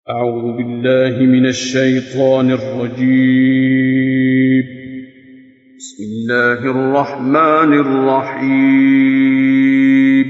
أعوذ بالله من الشيطان الرجيم. بسم الله الرحمن الرحيم.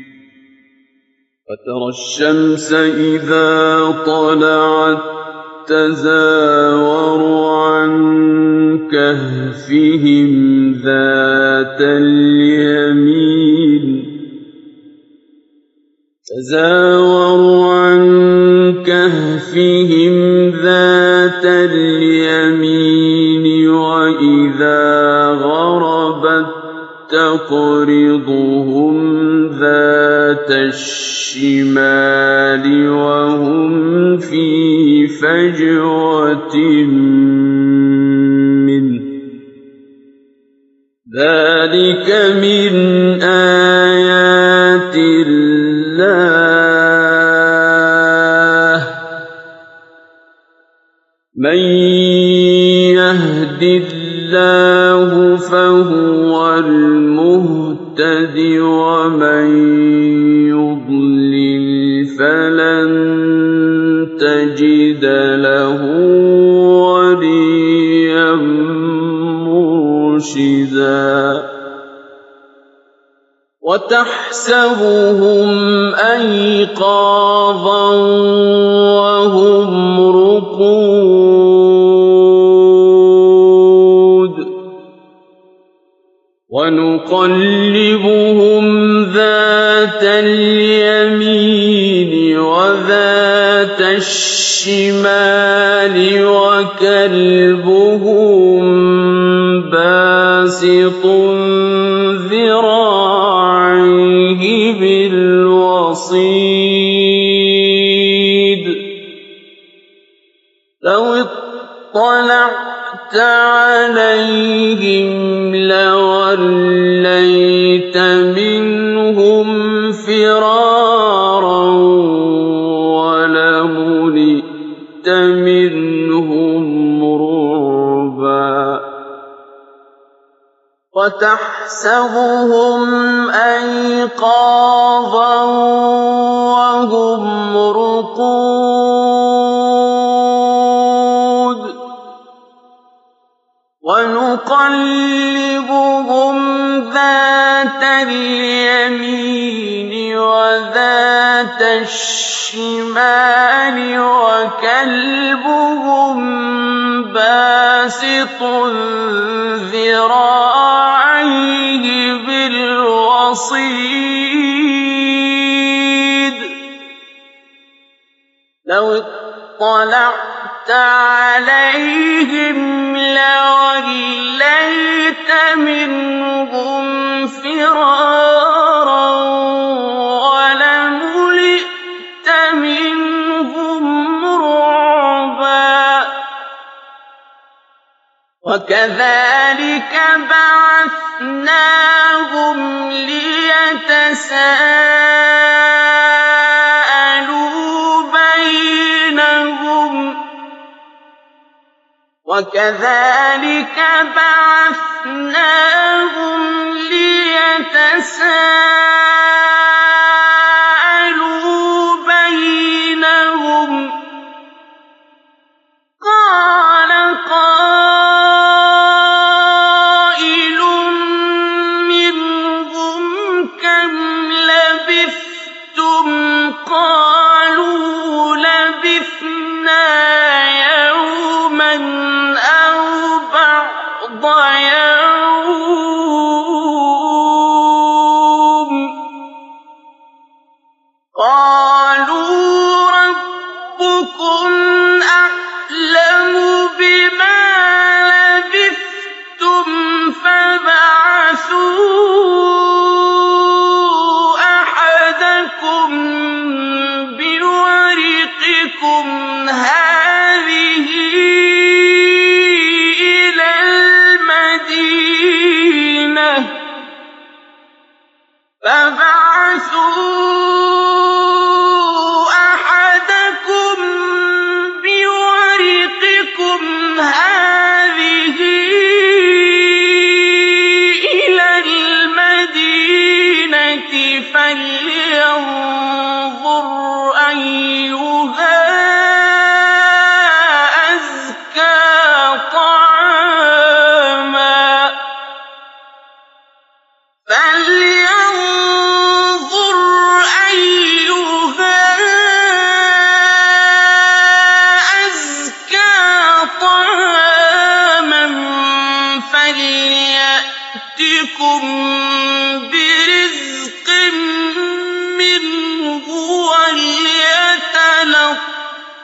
فترى الشمس إذا طلعت تزاور عن كهفهم ذات اليمين وإذا غربت تقرضهم ذات الشمال وهم في فجوة منه ذلك من آيات الله من يهد الله فهو المهتد ومن يضلل فلن تجد له وليا مرشدا وتحسبهم أيقاظا وهم رقود ونقلبهم ذات اليمين وذات الشمال وكلبهم باسط ذراعيه بالوصيد لو اطلعت عليهم لوليت منهم فرارا ولملئت منهم رعبا وتحسبهم أيقاظا وهم رقود ونقلبهم ذات اليمين وذات الشمال وكلبهم باسط ذراعيه بالوصيد لو اطلعت عليهم لوليت منهم فرارا ولملئت منهم رعبا وكذلك بعثناهم ليتساءلوا بينهم قال قائل منهم كم لبثتم قالوا لبثنا يوما أو بعض يوم قالوا ربكم أعلم بما لبثتم فابعثوا أحدكم بورقكم هذا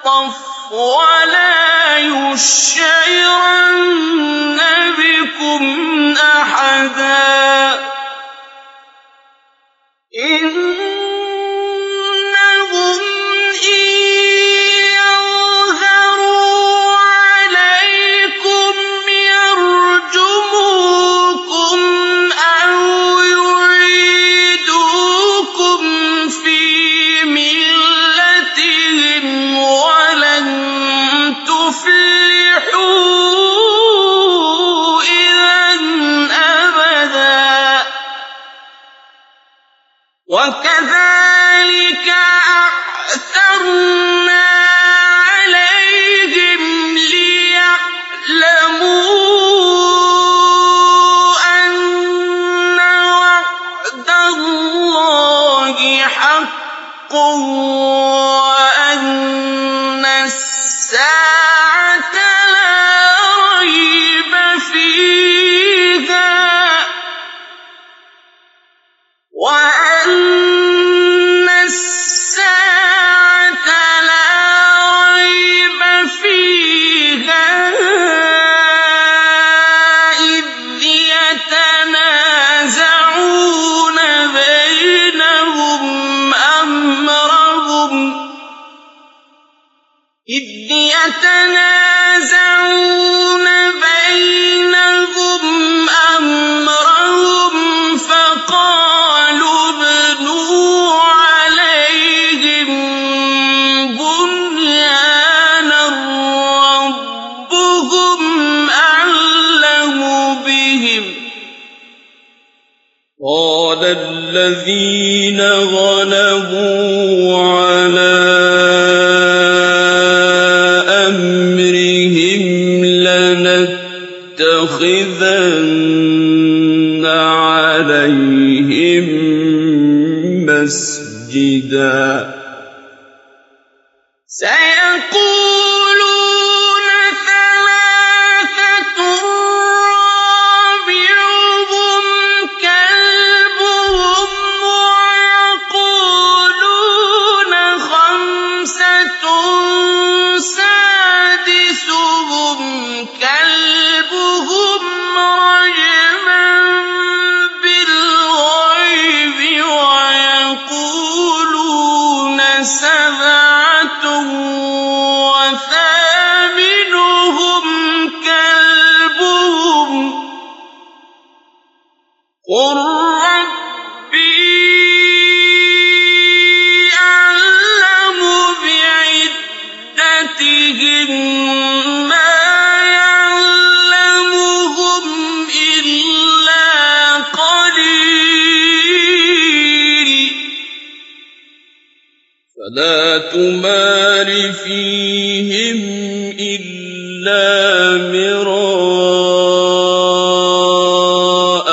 يَلْطَفْ وَلَا يُشْعِرَنَّ بِكُمْ أَحَدًا إِنَّهُمْ إِن يَظْهَرُوا عَلَيْكُمْ يَرْجُمُوكُمْ أَوْ يُعِيدُوكُمْ فِي مِلَّتِهِمْ وَلَن تُفْلِحُوا إِذًا أَبَدًا وَكَذَٰلِكَ أَعْثَرْنَا عَلَيْهِمْ لِيَعْلَمُوا أَنَّ وَعْدَ اللَّهِ حَقٌّ وَأَنَّ السَّاعَةَ لَا رَيْبَ فِيهَا إِذْ يَتَنَازَعُونَ بَيْنَهُمْ أَمْرَهُمْ فَقَالُوا ابْنُوا عَلَيْهِم بُنْيَانًا رَّبُّهُمْ أَعْلَمُ بِهِمْ ۚ قَالَ الَّذِينَ غَلَبُوا عَلَىٰ أَمْرِهِمْ لَنَتَّخِذَنَّ عَلَيْهِم مَّسْجِدًا سَيَقُولُونَ ثَلَاثَةٌ رَّابِعُهُمْ كَلْبُهُمْ وَيَقُولُونَ خَمْسَةٌ سَادِسُهُمْ كَلْبُهُمْ رَجْمًا بِالْغَيْبِ وَيَقُولُونَ سَبْعَةٌ وَثَامِنُهُمْ كَلْبُهُمْ ۚ قُل رَّبِّي أَعْلَمُ بِعِدَّتِهِم مَّا يَعْلَمُهُمْ إِلَّا قَلِيلٌ فَلَا تُمَارِ فِيهِمْ إِلَّا مِرَاءً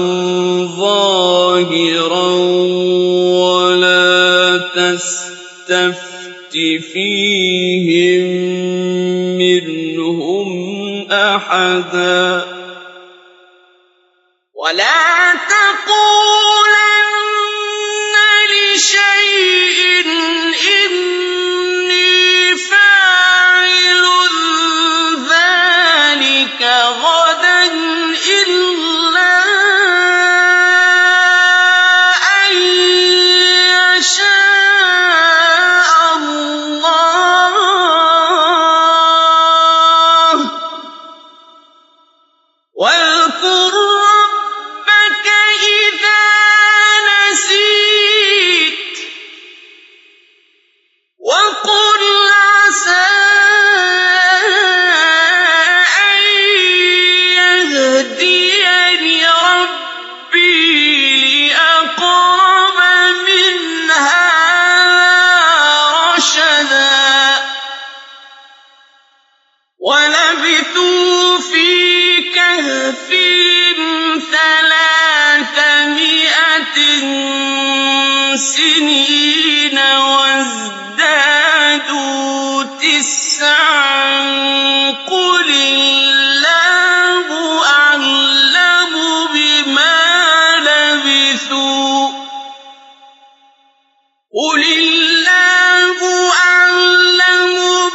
ظَاهِرًا وَلَا تَسْتَفْتِ فِيهِم مِّنْهُمْ أَحَدًا وَلَا تَقُولَنَّ لِشَيْءٍ إِنِّي فَاعِلٌ ذَٰلِكَ غَدًا إِلَّا أَن يَشَاءَ اللَّهُ ۚ وَاذْكُر رَّبَّكَ إِذَا نَسِيتَ وَقُلْ عَسَىٰ أَن يَهْدِيَنِ رَبِّي لِأَقْرَبَ مِنْ هَٰذَا رَشَدًا وَلَبِثُوا فِي كَهْفِهِمْ 300 سِنِينَ وَازْدَادُوا تِسْعًا ۚ قُلِ اللَّهُ أَعْلَمُ بِمَا لَبِثُوا قُلِ اللَّهُ أَعْلَمُ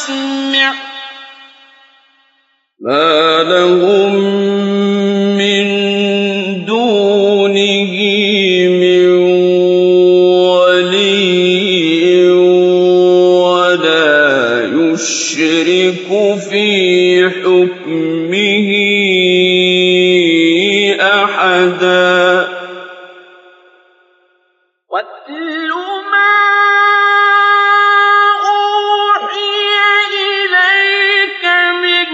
أسمع ما لهم من دونه من ولي ولا يشرك في حكمه أحدا واتل ما أوحي إليك من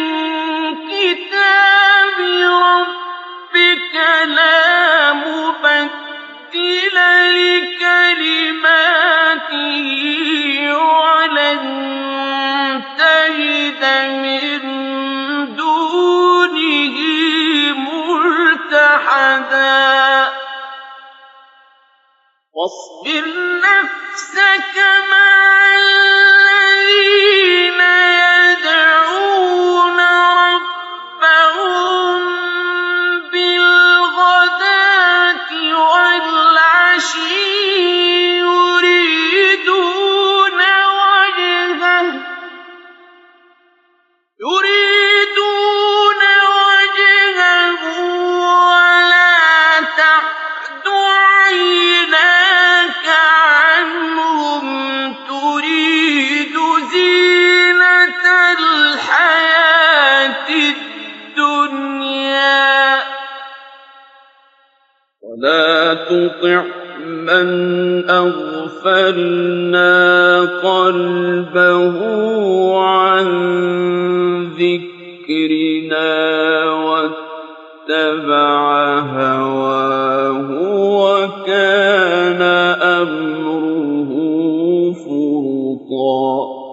كتاب ربك لا مبدل لكلماته ولن تجد من دونه ملتحدا واصبر نفسك مع الذين يدعون ربهم بالغداة والعشي يريدون وجهه ولا تعد عيناك عنهم تريد زينة الحياة الدنيا ولا تطع من أغفلنا قلبه عن ذكرنا واتبع هواه وكان أمره فرطا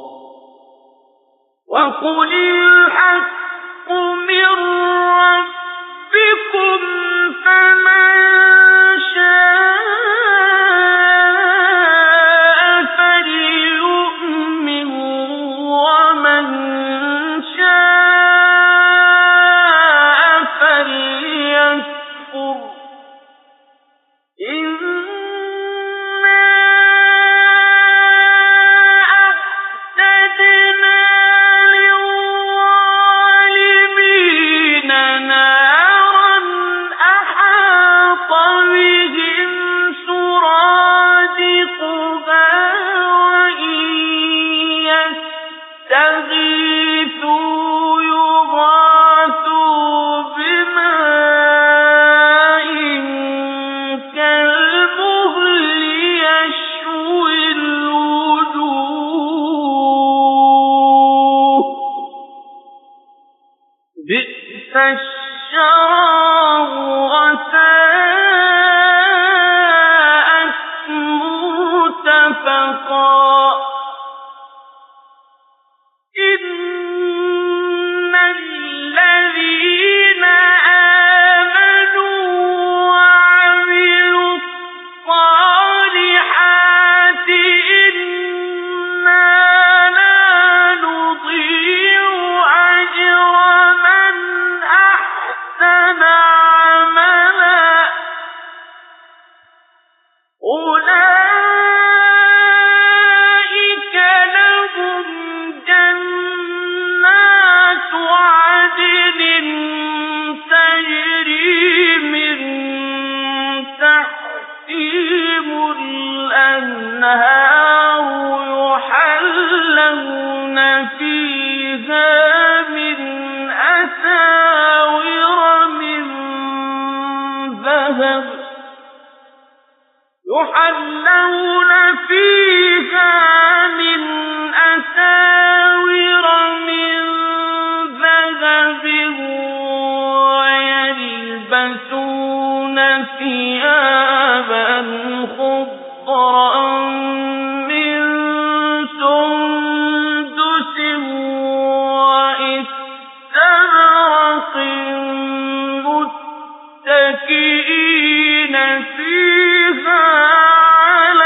وقل الحق من ربكم فمن شاء فليؤمن ومن شاء فليكفر إنا أعتدنا للظالمين نارا أحاط بهم سرادقها وإن يستغيثوا يغاثوا بماء كالمهل يشوي الوجوه بئس الشراب وساءت مرتفقا إن الذين آمنوا وعملوا الصالحات إنا لا نضيع أجر من أحسن عملا أولئك لهم جنات عدن تجري من تحتهم الأنهار يحلون فيها من أساور من ذهب ويلبسون ثيابا خضرا من سندس وإستبرق متكئين فيها على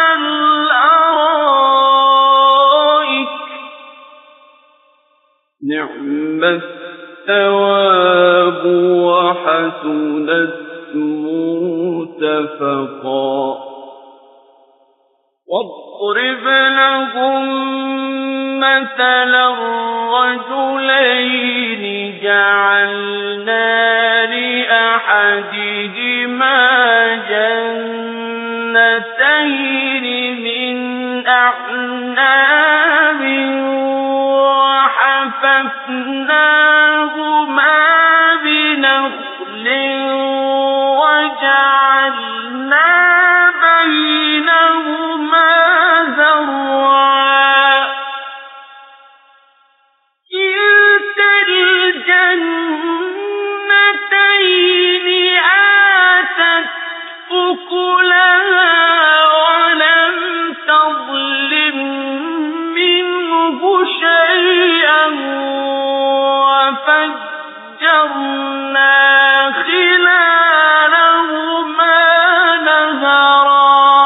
الأرائك نعم الثواب وحسنت مرتفقا واضرب لهم مثل الرجلين جعلنا لأحدهما جنتين من أعناب وحففناهما بنخل وجعلنا بينهما زرعا كلتا الجنتين آتت أكلها ولم تظلم منه شيئا وفجرنا خلالهما نهرا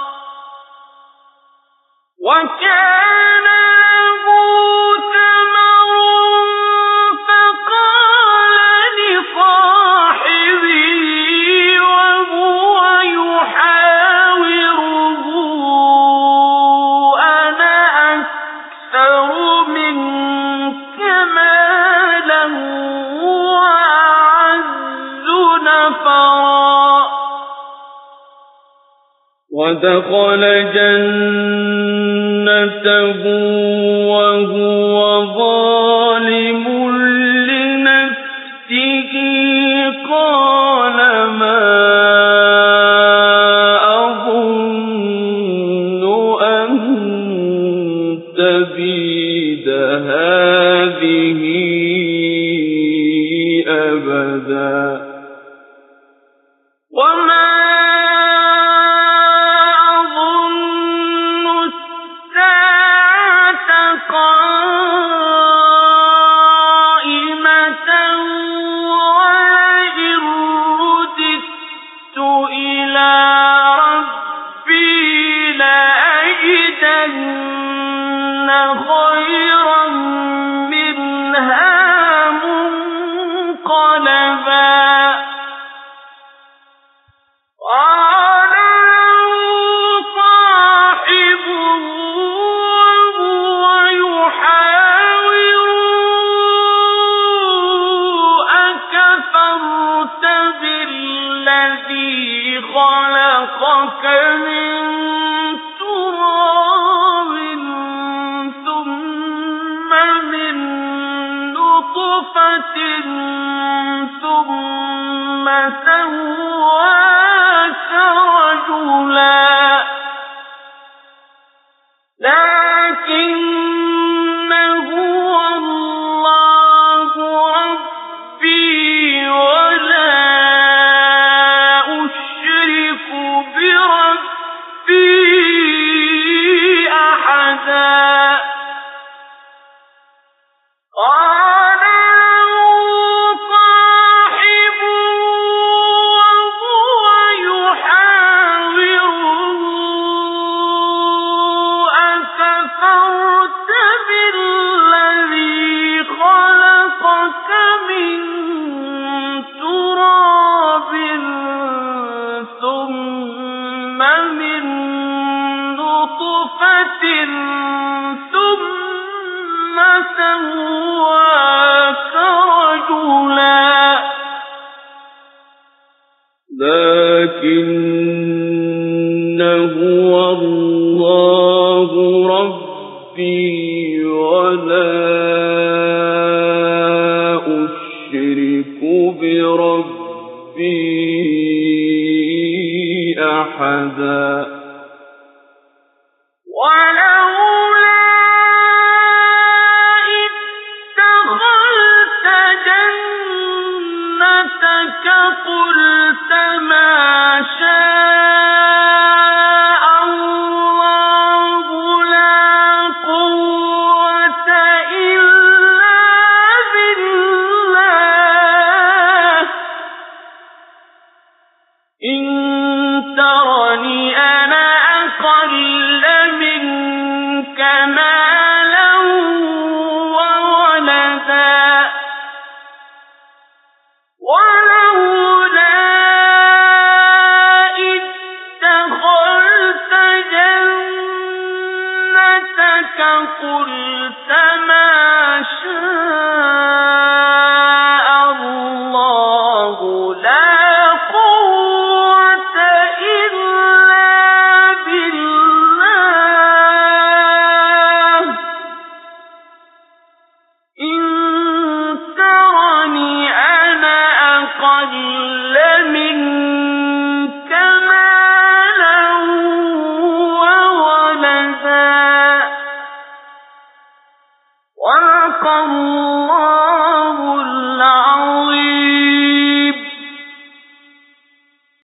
وكان له ثمر فقال لصاحبه وهو يحاوره أنا أكثر منك مالا وأعز نفرا ودخل جنته وهو ظالم لنفسه قال ما أظن أن تبيد هذه أبدا وما أظن الساعة قائمة ولئن رددت إلى ربي لأجدن خيرا منها منقلبا قال له صاحبه وهو يحاوره أكفرت بالذي خلقك من تراب ثم من نطفة ثم سواك رجلا لكن هو الله ربي ولا أشرك بربي أحدا قال له صاحبه وهو يحاوره أكفرت بالذي خلقك من تراب ثم من نطفة ثم سواك رجلا لكن هو الله ربي ولا أشرك بربي أحدا ولولا إذ دخلت جنتك قلت ما شاء الله لا قوة إلا بالله إن ترني أنا أقل منك مالا وولدا ولولا إذ دخلت جنتك قُلْتَ مَا